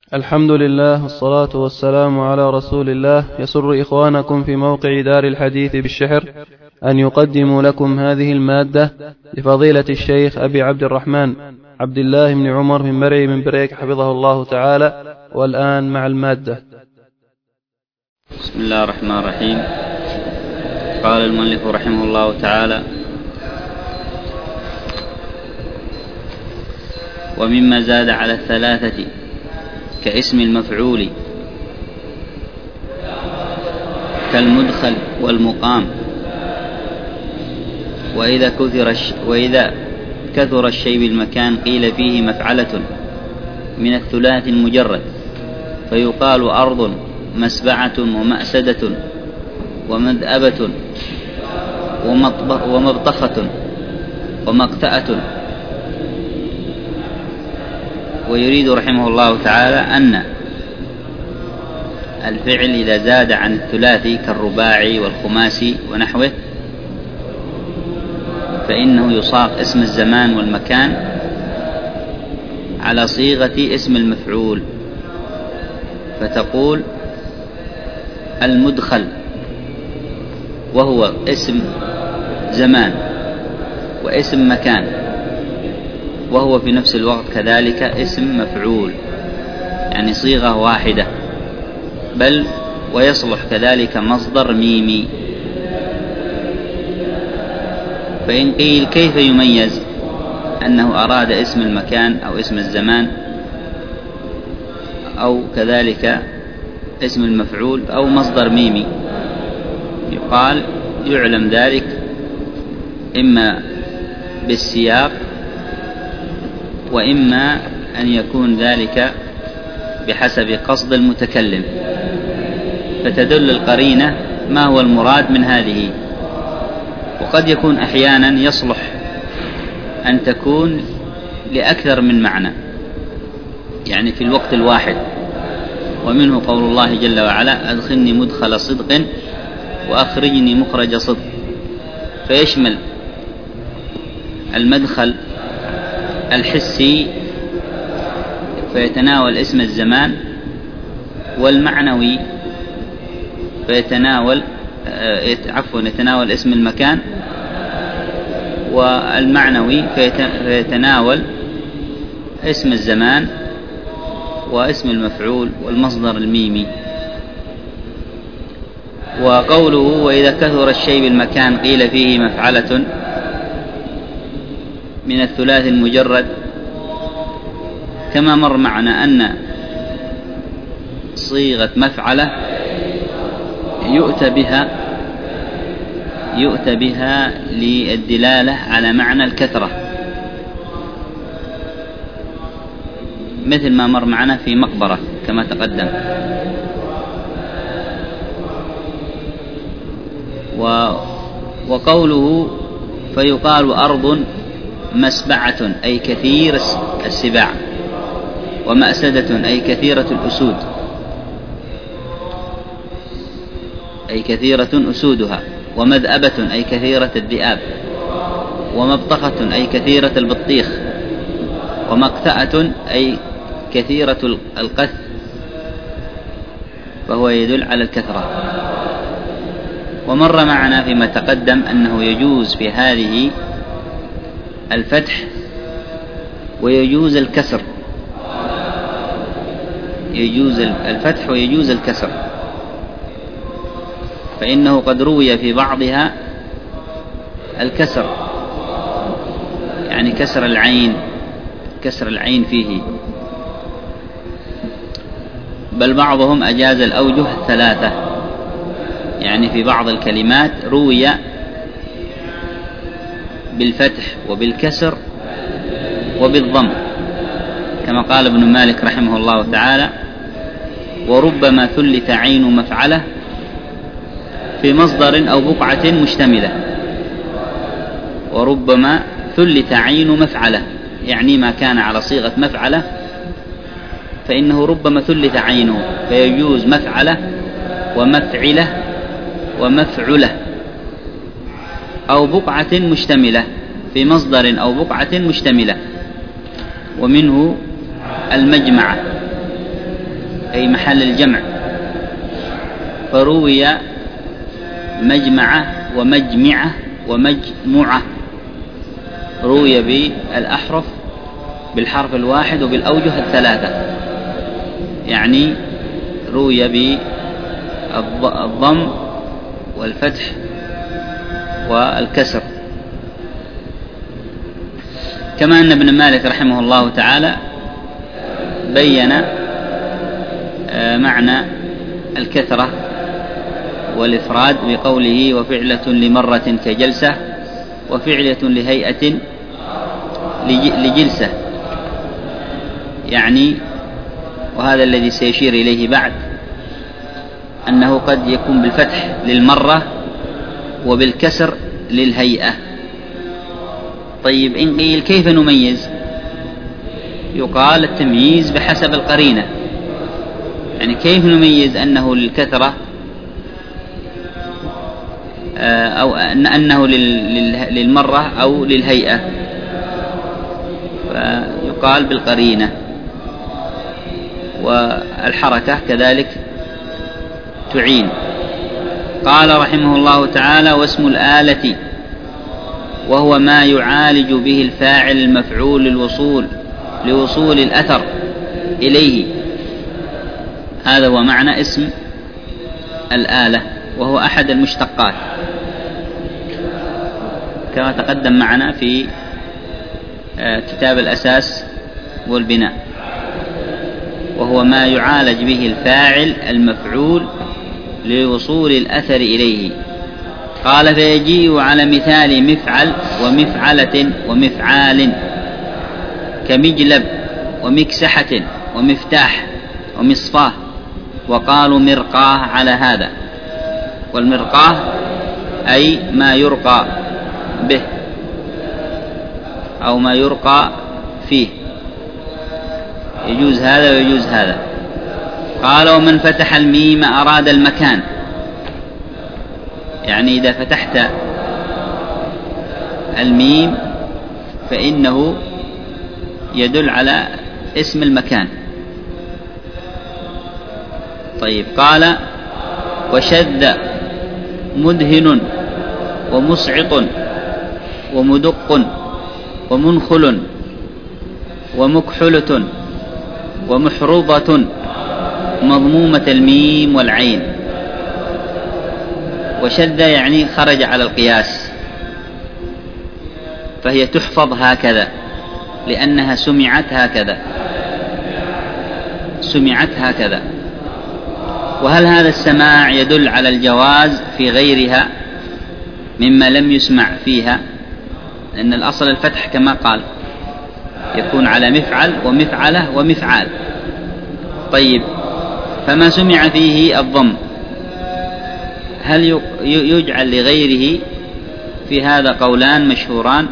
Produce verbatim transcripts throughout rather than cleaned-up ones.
الحمد لله والصلاة والسلام على رسول الله. يسر إخوانكم في موقع دار الحديث بالشحر أن يقدموا لكم هذه المادة لفضيلة الشيخ أبي عبد الرحمن عبد الله بن عمر بن مرعي من بريك حفظه الله تعالى. والآن مع المادة. بسم الله الرحمن الرحيم. قال المؤلف رحمه الله تعالى: ومما زاد على الثلاثة كاسم المفعول كالمدخل والمقام، وإذا كثر وإذا كثر الشيء بالمكان قيل فيه مفعلة من الثلاث المجرد، فيقال أرض مسبعة ومأسدة ومذأبة ومبطخة ومقتأة. ويريد رحمه الله تعالى أن الفعل إذا زاد عن الثلاثي كالرباعي والخماسي ونحوه فإنه يصاغ اسم الزمان والمكان على صيغة اسم المفعول، فتقول المدخل وهو اسم زمان واسم مكان، وهو في نفس الوقت كذلك اسم مفعول، يعني صيغة واحدة، بل ويصلح كذلك مصدر ميمي. فإن قيل كيف يميز أنه أراد اسم المكان أو اسم الزمان أو كذلك اسم المفعول أو مصدر ميمي؟ يقال يعلم ذلك إما بالسياق، وإما أن يكون ذلك بحسب قصد المتكلم، فتدل القرينة ما هو المراد من هذه. وقد يكون أحيانا يصلح أن تكون لأكثر من معنى، يعني في الوقت الواحد، ومنه قول الله جل وعلا: أدخلني مدخل صدق وأخرجني مخرج صدق، فيشمل المدخل الحسي فيتناول اسم الزمان، والمعنوي فيتناول عفوا يتناول اسم المكان، والمعنوي فيتناول اسم الزمان واسم المفعول والمصدر الميمي. وقوله وإذا كثر الشيء بالمكان قيل فيه مفعلة من الثلاث المجرد، كما مر معنا أن صيغة مفعلة يؤتى بها يؤتى بها للدلالة على معنى الكثرة، مثل ما مر معنا في مقبرة كما تقدم. وقوله فيقال أرض مسبعة أي كثير السباع، ومأسدة أي كثيرة الأسود أي كثيرة أسودها، ومذأبة أي كثيرة الذئاب، ومبطخة أي كثيرة البطيخ، ومقتأة أي كثيرة القث، فهو يدل على الكثرة. ومر معنا فيما تقدم أنه يجوز في هذه الفتح ويجوز الكسر، يجوز الفتح ويجوز الكسر، فإنه قد روي في بعضها الكسر، يعني كسر العين كسر العين فيه، بل بعضهم أجاز الأوجه الثلاثة، يعني في بعض الكلمات روي بالفتح وبالكسر وبالضم، كما قال ابن مالك رحمه الله تعالى: وربما ثلث عين مفعلة في مصدر أو بقعة مشتملة. وربما ثلث عين مفعلة، يعني ما كان على صيغة مفعلة فإنه ربما ثلث عينه، فيجوز مفعلة ومفعلة ومفعلة، أو بقعة مشتملة في مصدر أو بقعة مشتملة. ومنه المجمعة أي محل الجمع، فروي مجمعة ومجمعة ومجموعة، روي بالأحرف بالحرف الواحد وبالأوجه الثلاثة، يعني روي بالضم والفتح والكسر. كما أن ابن مالك رحمه الله تعالى بين معنى الكثرة والإفراد بقوله وفعلة لمرة كجلسة، وفعلة لهيئة لجلسة، يعني وهذا الذي سيشير إليه بعد أنه قد يكون بالفتح للمرة وبالكسر للهيئة. طيب إن قيل كيف نميز؟ يقال التمييز بحسب القرينة، يعني كيف نميز أنه للكثرة أو أنه للمرة أو للهيئة؟ فيقال بالقرينة، والحركة كذلك تعين. قال رحمه الله تعالى واسم الآلة وهو ما يعالج به الفاعل المفعول للوصول لوصول الأثر إليه، هذا هو معنى اسم الآلة، وهو أحد المشتقات كما تقدم معنا في كتاب الأساس والبناء، وهو ما يعالج به الفاعل المفعول لوصول الأثر إليه. قال فيجيء على مثال مفعل ومفعلة ومفعال، كمجلب ومكسحة ومفتاح ومصفاه، وقالوا مرقاه على هذا. والمرقاه أي ما يرقى به أو ما يرقى فيه، يجوز هذا ويجوز هذا. قال ومن فتح الميم أراد المكان، يعني إذا فتحت الميم فإنه يدل على اسم المكان. طيب قال وشذ مدهن ومصعق ومدق ومنخل ومكحلة ومحروضة مضمومة الميم والعين. وشذ يعني خرج على القياس، فهي تحفظ هكذا لأنها سمعت هكذا سمعت هكذا. وهل هذا السماع يدل على الجواز في غيرها مما لم يسمع فيها؟ لأن الأصل الفتح كما قال يكون على مفعل ومفعلة ومفعال. طيب فما سمع فيه الضم هل يجعل لغيره؟ في هذا قولان مشهوران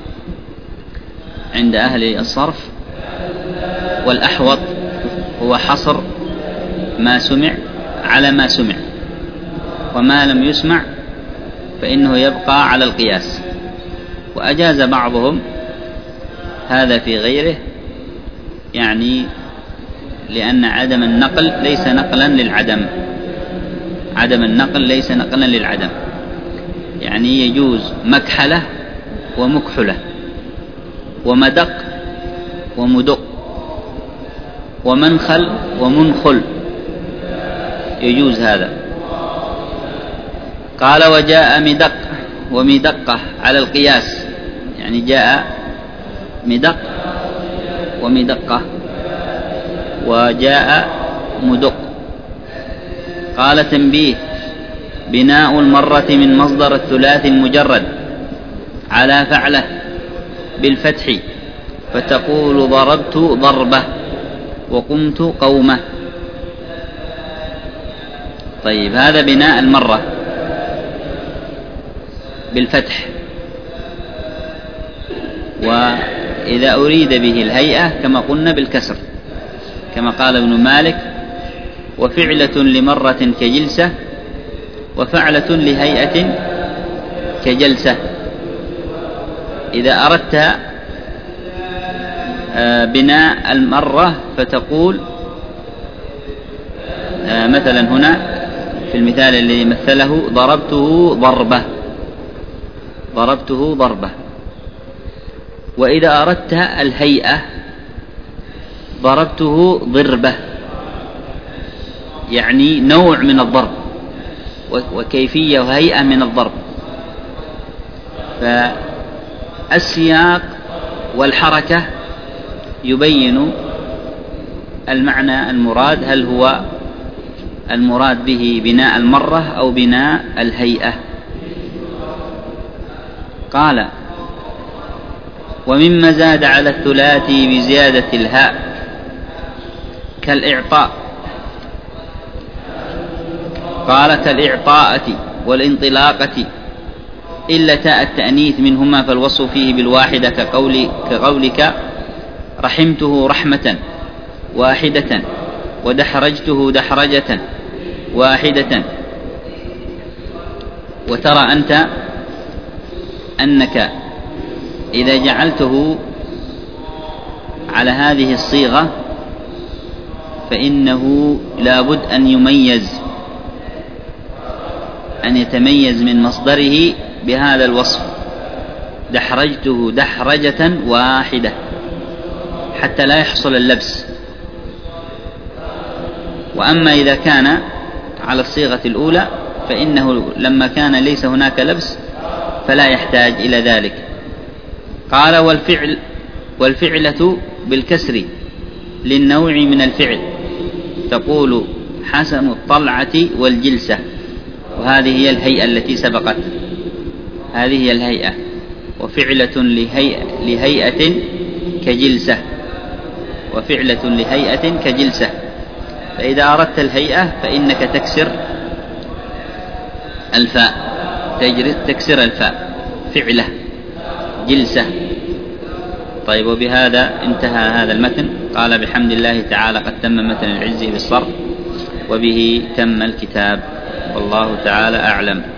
عند أهل الصرف، والأحوط هو حصر ما سمع على ما سمع، وما لم يسمع فإنه يبقى على القياس. وأجاز بعضهم هذا في غيره، يعني لأن عدم النقل ليس نقلا للعدم عدم النقل ليس نقلا للعدم يعني يجوز مكحلة ومكحلة ومدق ومدق ومنخل ومنخل، يجوز هذا. قال وجاء مدق ومدقة على القياس، يعني جاء مدق ومدقة وجاء مدق. قال تنبيه بناء المرة من مصدر الثلاث المجرد على فعله بالفتح، فتقول ضربت ضربة وقمت قومة. طيب هذا بناء المرة بالفتح، وإذا أريد به الهيئة كما قلنا بالكسر، كما قال ابن مالك وفعلة لمرة كجلسة وفعلة لهيئة كجلسة. إذا أردت بناء المرة فتقول آه مثلا هنا في المثال الذي مثله ضربته ضربة، ضربته ضربة. وإذا أردت الهيئة ضربته ضربة، يعني نوع من الضرب وكيفية وهيئة من الضرب. فالسياق والحركة يبين المعنى المراد، هل هو المراد به بناء المرة أو بناء الهيئة. قال: ومما زاد على الثلاثي بزيادة الهاء كالإعطاء. قال: كالإعطاءة والانطلاقة إلا تاء التأنيث منهما فالوصف فيه بالواحدة، كقول كقولك رحمته رحمة واحدة ودحرجته دحرجة واحدة. وترى أنت أنك إذا جعلته على هذه الصيغة فإنه لابد أن يميز، أن يتميز من مصدره بهذا الوصف، دحرجته دحرجة واحدة، حتى لا يحصل اللبس. وأما إذا كان على الصيغة الأولى فإنه لما كان ليس هناك لبس فلا يحتاج إلى ذلك. قال: والفعل والفعلة بالكسر للنوع من الفعل، تقول حسن الطلعة والجلسة، وهذه هي الهيئة التي سبقت، هذه هي الهيئة. وفعلة لهيئة, لهيئة كجلسة، وفعلة لهيئة كجلسة. فإذا أردت الهيئة فإنك تكسر الفاء، تكسر الفاء، فعلة جلسة. طيب، وبهذا انتهى هذا المتن. قال: بحمد الله تعالى قد تم متن العز بالصرف، وبه تم الكتاب، والله تعالى أعلم.